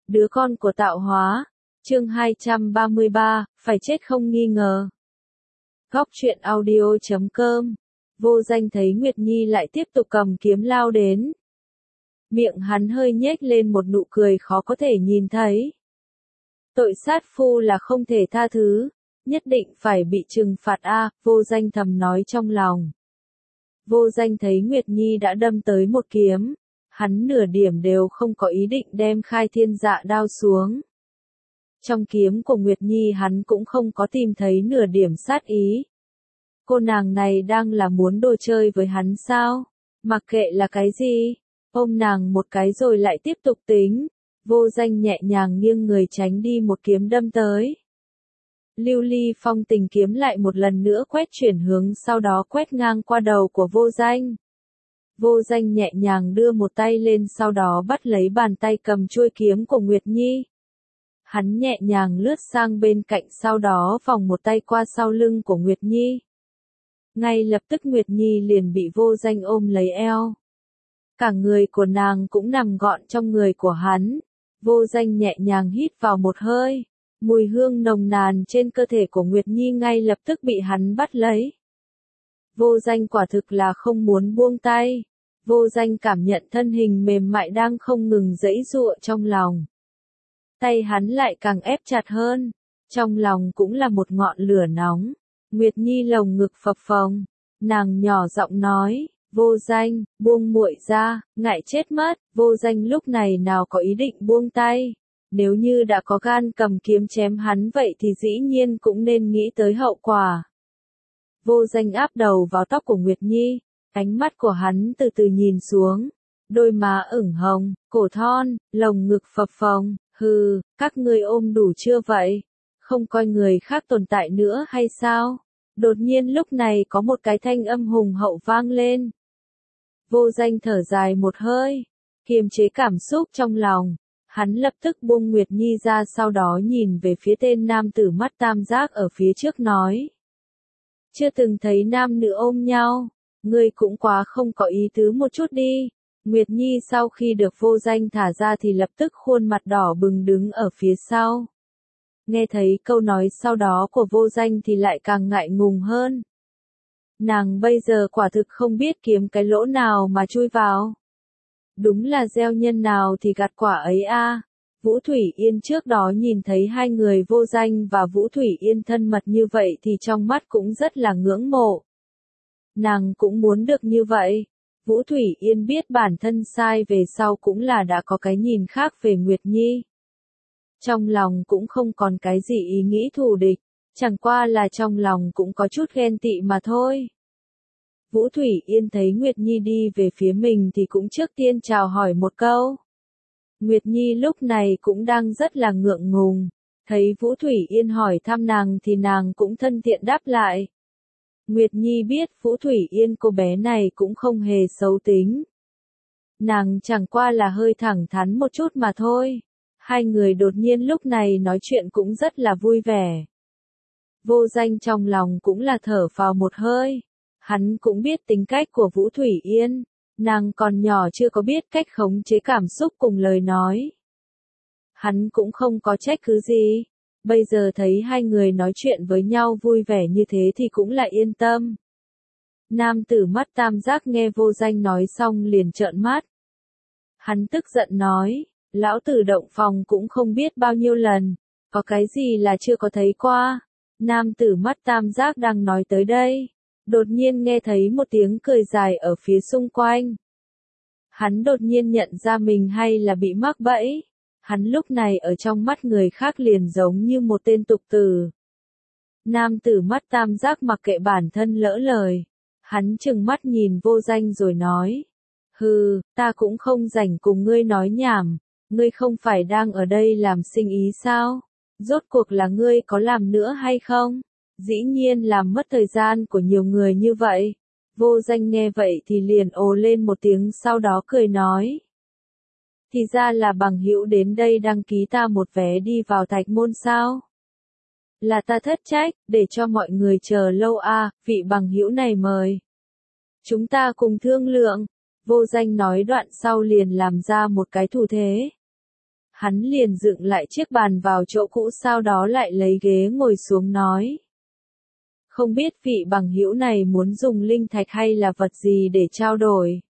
Đứa con của tạo hóa. Chương 233, phải chết không nghi ngờ. Góc truyện audio.com. Vô Danh thấy Nguyệt Nhi lại tiếp tục cầm kiếm lao đến. Miệng hắn hơi nhếch lên một nụ cười khó có thể nhìn thấy. Tội sát phu là không thể tha thứ, nhất định phải bị trừng phạt a, Vô Danh thầm nói trong lòng. Vô Danh thấy Nguyệt Nhi đã đâm tới một kiếm, hắn nửa điểm đều không có ý định đem Khai Thiên Dạ đao xuống. Trong kiếm của Nguyệt Nhi hắn cũng không có tìm thấy nửa điểm sát ý. Cô nàng này đang là muốn đồ chơi với hắn sao? Mặc kệ là cái gì, ôm nàng một cái rồi lại tiếp tục tính. Vô Danh nhẹ nhàng nghiêng người tránh đi một kiếm đâm tới. Lưu ly phong tình kiếm lại một lần nữa quét chuyển hướng, sau đó quét ngang qua đầu của Vô Danh. Vô Danh nhẹ nhàng đưa một tay lên, sau đó bắt lấy bàn tay cầm chuôi kiếm của Nguyệt Nhi. Hắn nhẹ nhàng lướt sang bên cạnh, sau đó vòng một tay qua sau lưng của Nguyệt Nhi. Ngay lập tức Nguyệt Nhi liền bị Vô Danh ôm lấy eo. Cả người của nàng cũng nằm gọn trong người của hắn. Vô Danh nhẹ nhàng hít vào một hơi. Mùi hương nồng nàn trên cơ thể của Nguyệt Nhi ngay lập tức bị hắn bắt lấy. Vô Danh quả thực là không muốn buông tay. Vô Danh cảm nhận thân hình mềm mại đang không ngừng giãy giụa trong lòng. Tay hắn lại càng ép chặt hơn. Trong lòng cũng là một ngọn lửa nóng. Nguyệt Nhi lồng ngực phập phồng. Nàng nhỏ giọng nói, Vô Danh, buông muội ra, ngại chết mất. Vô Danh lúc này nào có ý định buông tay. Nếu như đã có gan cầm kiếm chém hắn vậy thì dĩ nhiên cũng nên nghĩ tới hậu quả. Vô Danh áp đầu vào tóc của Nguyệt Nhi, ánh mắt của hắn từ từ nhìn xuống, đôi má ửng hồng, cổ thon, lồng ngực phập phồng, hừ, các ngươi ôm đủ chưa vậy? Không coi người khác tồn tại nữa hay sao? Đột nhiên lúc này có một cái thanh âm hùng hậu vang lên. Vô Danh thở dài một hơi, kiềm chế cảm xúc trong lòng. Hắn lập tức buông Nguyệt Nhi ra, sau đó nhìn về phía tên nam tử mắt tam giác ở phía trước nói. Chưa từng thấy nam nữ ôm nhau, ngươi cũng quá không có ý tứ một chút đi. Nguyệt Nhi sau khi được Vô Danh thả ra thì lập tức khuôn mặt đỏ bừng đứng ở phía sau. Nghe thấy câu nói sau đó của Vô Danh thì lại càng ngại ngùng hơn. Nàng bây giờ quả thực không biết kiếm cái lỗ nào mà chui vào. Đúng là gieo nhân nào thì gặt quả ấy a. Vũ Thủy Yên trước đó nhìn thấy hai người Vô Danh và Vũ Thủy Yên thân mật như vậy thì trong mắt cũng rất là ngưỡng mộ. Nàng cũng muốn được như vậy. Vũ Thủy Yên biết bản thân sai về sau cũng là đã có cái nhìn khác về Nguyệt Nhi. Trong lòng cũng không còn cái gì ý nghĩ thù địch, chẳng qua là trong lòng cũng có chút ghen tị mà thôi. Vũ Thủy Yên thấy Nguyệt Nhi đi về phía mình thì cũng trước tiên chào hỏi một câu. Nguyệt Nhi lúc này cũng đang rất là ngượng ngùng, thấy Vũ Thủy Yên hỏi thăm nàng thì nàng cũng thân thiện đáp lại. Nguyệt Nhi biết Vũ Thủy Yên cô bé này cũng không hề xấu tính. Nàng chẳng qua là hơi thẳng thắn một chút mà thôi. Hai người đột nhiên lúc này nói chuyện cũng rất là vui vẻ. Vô Danh trong lòng cũng là thở phào một hơi. Hắn cũng biết tính cách của Vũ Thủy Yên. Nàng còn nhỏ chưa có biết cách khống chế cảm xúc cùng lời nói. Hắn cũng không có trách cứ gì. Bây giờ thấy hai người nói chuyện với nhau vui vẻ như thế thì cũng là yên tâm. Nam tử mắt tam giác nghe Vô Danh nói xong liền trợn mắt. Hắn tức giận nói, lão tử động phòng cũng không biết bao nhiêu lần, có cái gì là chưa có thấy qua. Nam tử mắt tam giác đang nói tới đây, đột nhiên nghe thấy một tiếng cười dài ở phía xung quanh. Hắn đột nhiên nhận ra mình hay là bị mắc bẫy. Hắn lúc này ở trong mắt người khác liền giống như một tên tục tử. Nam tử mắt tam giác mặc kệ bản thân lỡ lời. Hắn trừng mắt nhìn Vô Danh rồi nói. Hừ, ta cũng không rảnh cùng ngươi nói nhảm. Ngươi không phải đang ở đây làm sinh ý sao? Rốt cuộc là ngươi có làm nữa hay không? Dĩ nhiên làm mất thời gian của nhiều người như vậy. Vô Danh nghe vậy thì liền ồ lên một tiếng, sau đó cười nói. Thì ra là bằng hữu đến đây đăng ký ta một vé đi vào Thạch Môn sao? Là ta thất trách, để cho mọi người chờ lâu a, vị bằng hữu này mời. Chúng ta cùng thương lượng. Vô Danh nói đoạn sau liền làm ra một cái thủ thế. Hắn liền dựng lại chiếc bàn vào chỗ cũ, sau đó lại lấy ghế ngồi xuống nói. Không biết vị bằng hữu này muốn dùng linh thạch hay là vật gì để trao đổi.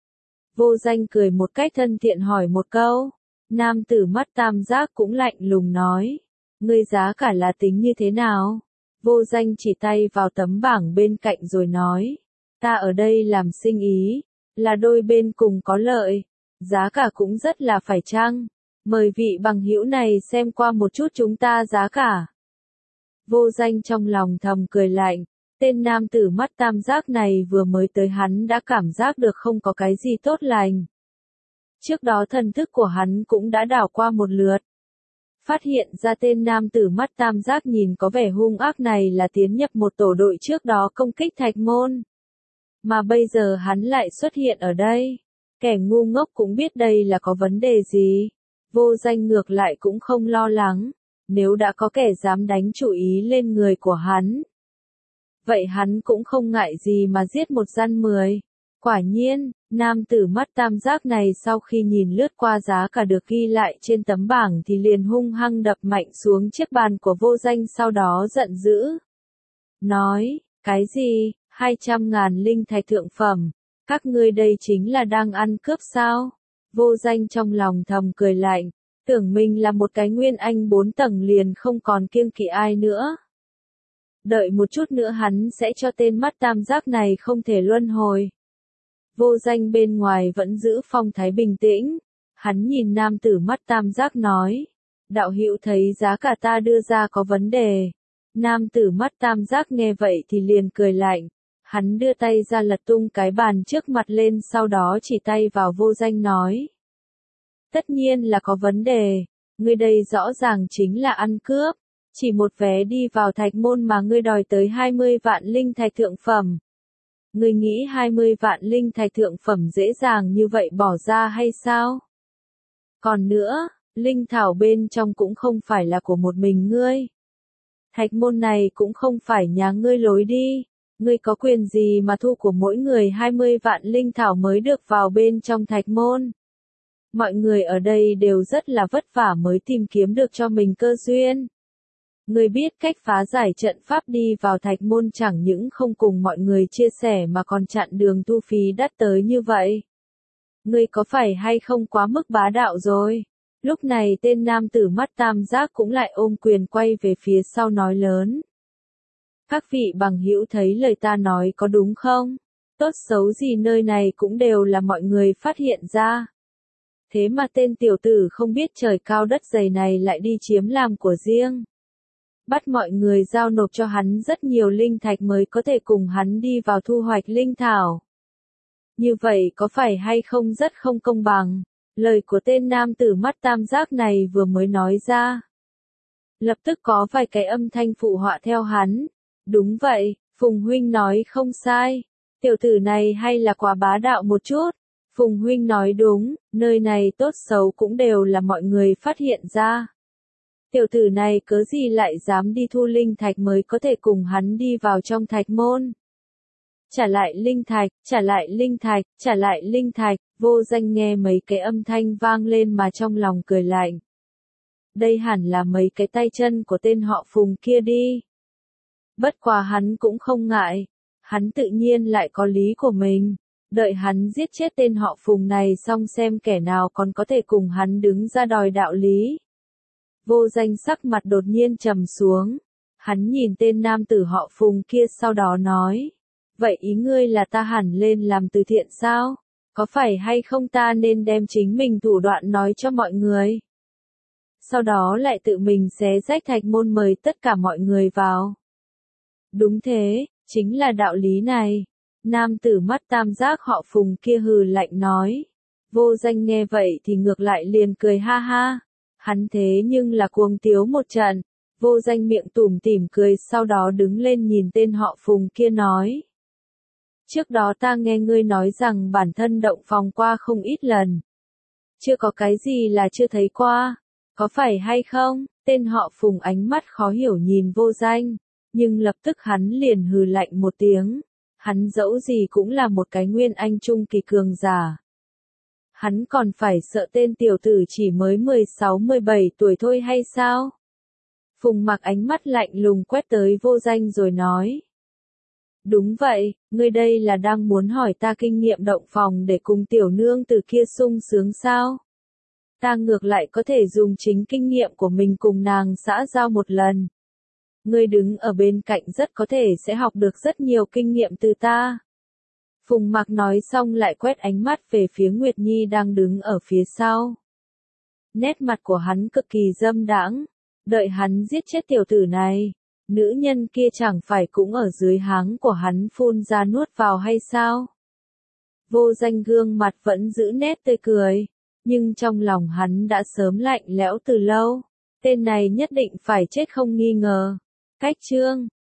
Vô Danh cười một cách thân thiện hỏi một câu. Nam tử mắt tam giác cũng lạnh lùng nói. Ngươi giá cả là tính như thế nào? Vô Danh chỉ tay vào tấm bảng bên cạnh rồi nói. Ta ở đây làm sinh ý, là đôi bên cùng có lợi. Giá cả cũng rất là phải chăng. Mời vị bằng hữu này xem qua một chút chúng ta giá cả. Vô Danh trong lòng thầm cười lạnh. Tên nam tử mắt tam giác này vừa mới tới hắn đã cảm giác được không có cái gì tốt lành. Trước đó thần thức của hắn cũng đã đảo qua một lượt. Phát hiện ra tên nam tử mắt tam giác nhìn có vẻ hung ác này là tiến nhập một tổ đội trước đó công kích Thạch Môn. Mà bây giờ hắn lại xuất hiện ở đây. Kẻ ngu ngốc cũng biết đây là có vấn đề gì. Vô Danh ngược lại cũng không lo lắng. Nếu đã có kẻ dám đánh chủ ý lên người của hắn, vậy hắn cũng không ngại gì mà giết một gian 10. Quả nhiên, nam tử mắt tam giác này sau khi nhìn lướt qua giá cả được ghi lại trên tấm bảng thì liền hung hăng đập mạnh xuống chiếc bàn của Vô Danh, sau đó giận dữ. Nói, cái gì, 200.000 linh thạch thượng phẩm, các ngươi đây chính là đang ăn cướp sao? Vô Danh trong lòng thầm cười lạnh, tưởng mình là một cái nguyên anh 4 tầng liền không còn kiêng kỵ ai nữa. Đợi một chút nữa hắn sẽ cho tên mắt tam giác này không thể luân hồi. Vô Danh bên ngoài vẫn giữ phong thái bình tĩnh. Hắn nhìn nam tử mắt tam giác nói. Đạo hữu thấy giá cả ta đưa ra có vấn đề. Nam tử mắt tam giác nghe vậy thì liền cười lạnh. Hắn đưa tay ra lật tung cái bàn trước mặt lên, sau đó chỉ tay vào Vô Danh nói. Tất nhiên là có vấn đề. Ngươi đây rõ ràng chính là ăn cướp. Chỉ một vé đi vào Thạch Môn mà ngươi đòi tới 20 vạn linh thạch thượng phẩm. Ngươi nghĩ 20 vạn linh thạch thượng phẩm dễ dàng như vậy bỏ ra hay sao? Còn nữa, linh thảo bên trong cũng không phải là của một mình ngươi. Thạch Môn này cũng không phải nhà ngươi lối đi. Ngươi có quyền gì mà thu của mỗi người 20 vạn linh thảo mới được vào bên trong Thạch Môn? Mọi người ở đây đều rất là vất vả mới tìm kiếm được cho mình cơ duyên. Ngươi biết cách phá giải trận pháp đi vào Thạch Môn chẳng những không cùng mọi người chia sẻ mà còn chặn đường thu phí đắt tới như vậy. Ngươi có phải hay không quá mức bá đạo rồi? Lúc này tên nam tử mắt tam giác cũng lại ôm quyền quay về phía sau nói lớn. Các vị bằng hữu thấy lời ta nói có đúng không? Tốt xấu gì nơi này cũng đều là mọi người phát hiện ra. Thế mà tên tiểu tử không biết trời cao đất dày này lại đi chiếm làm của riêng. Bắt mọi người giao nộp cho hắn rất nhiều linh thạch mới có thể cùng hắn đi vào thu hoạch linh thảo. Như vậy có phải hay không rất không công bằng? Lời của tên nam tử mắt tam giác này vừa mới nói ra. Lập tức có vài cái âm thanh phụ họa theo hắn. Đúng vậy, Phùng huynh nói không sai. Tiểu tử này hay là quá bá đạo một chút. Phùng huynh nói đúng, nơi này tốt xấu cũng đều là mọi người phát hiện ra. Tiểu tử này cớ gì lại dám đi thu linh thạch mới có thể cùng hắn đi vào trong Thạch Môn. Trả lại linh thạch, trả lại linh thạch, trả lại linh thạch. Vô Danh nghe mấy cái âm thanh vang lên mà trong lòng cười lạnh. Đây hẳn là mấy cái tay chân của tên họ Phùng kia đi. Bất quá hắn cũng không ngại. Hắn tự nhiên lại có lý của mình. Đợi hắn giết chết tên họ Phùng này xong xem kẻ nào còn có thể cùng hắn đứng ra đòi đạo lý. Vô Danh sắc mặt đột nhiên trầm xuống. Hắn nhìn tên nam tử họ Phùng kia sau đó nói. Vậy ý ngươi là ta hẳn lên làm từ thiện sao? Có phải hay không ta nên đem chính mình thủ đoạn nói cho mọi người? Sau đó lại tự mình xé rách Thạch Môn mời tất cả mọi người vào. Đúng thế, chính là đạo lý này. Nam tử mắt tam giác họ Phùng kia hừ lạnh nói. Vô Danh nghe vậy thì ngược lại liền cười ha ha. Hắn thế nhưng là cuồng tiếu một trận. Vô Danh miệng tủm tỉm cười, sau đó đứng lên nhìn tên họ Phùng kia nói. Trước đó ta nghe ngươi nói rằng bản thân động phòng qua không ít lần. Chưa có cái gì là chưa thấy qua. Có phải hay không? Tên họ Phùng ánh mắt khó hiểu nhìn Vô Danh. Nhưng lập tức hắn liền hừ lạnh một tiếng. Hắn dẫu gì cũng là một cái nguyên anh trung kỳ cường giả. Hắn còn phải sợ tên tiểu tử chỉ mới 16-17 tuổi thôi hay sao? Phùng Mặc ánh mắt lạnh lùng quét tới Vô Danh rồi nói. Đúng vậy, ngươi đây là đang muốn hỏi ta kinh nghiệm động phòng để cùng tiểu nương từ kia sung sướng sao? Ta ngược lại có thể dùng chính kinh nghiệm của mình cùng nàng xã giao một lần. Ngươi đứng ở bên cạnh rất có thể sẽ học được rất nhiều kinh nghiệm từ ta. Phùng Mặc nói xong lại quét ánh mắt về phía Nguyệt Nhi đang đứng ở phía sau. Nét mặt của hắn cực kỳ dâm đãng, đợi hắn giết chết tiểu tử này, nữ nhân kia chẳng phải cũng ở dưới háng của hắn phun ra nuốt vào hay sao? Vô Danh gương mặt vẫn giữ nét tươi cười, nhưng trong lòng hắn đã sớm lạnh lẽo từ lâu, tên này nhất định phải chết không nghi ngờ. Cách chương